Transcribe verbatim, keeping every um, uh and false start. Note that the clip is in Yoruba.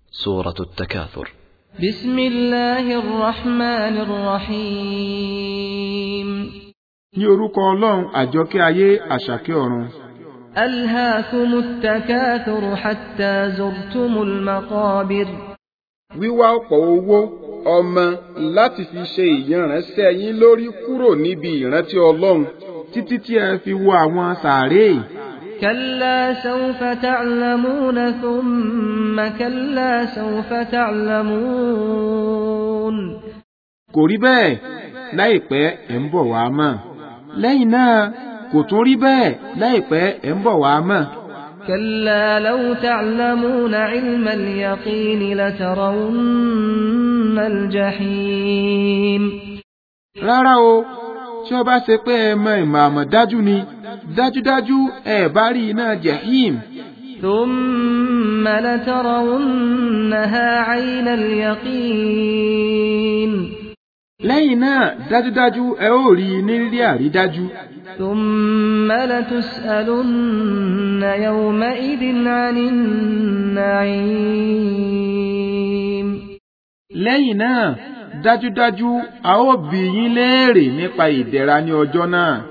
سورة التكاثر. بسم الله الرحمن الرحيم. ní orúkọ Ọlọ́run àjọkẹ́ ayé àṣàkẹ́ ọ̀run. ألهاكم التكاثر حتى زرتم المقابر. wíwá ọ̀pọ̀ owó ọmọ láti fi ṣe ìyànránṣẹ́ yín lórí kúrò níbi ìrántí Ọlọ́run títí tí ẹ fi wọ àwọn sàréè. كلا سوف تعلمون ثم كلا سوف تعلمون. kò rí bẹ́ẹ̀ láìpẹ́ ẹ̀ ń bọ̀ wá mọ̀. lẹ́yìn náà kò tún rí bẹ́ẹ̀ láìpẹ́ ẹ̀ ń bọ̀ wá mọ̀. كلا لو تعلمون علم اليقين لترون الجحيم. rárá o tí ó bá ṣe pé ẹ mọ ìmọ̀ àmọ̀dájú ni dájúdájú ẹ bá rí iná jahim. ثم لترونها عين اليقين. lẹ́yìn náà dájúdájú ẹ ó rí ní rírí àrídájú. ثم لتسألن يومئذ عن النعيم. lẹ́yìn náà dájúdájú a ó bi yín léèrè nípa ìdẹ̀ra ní ọjọ́ náà.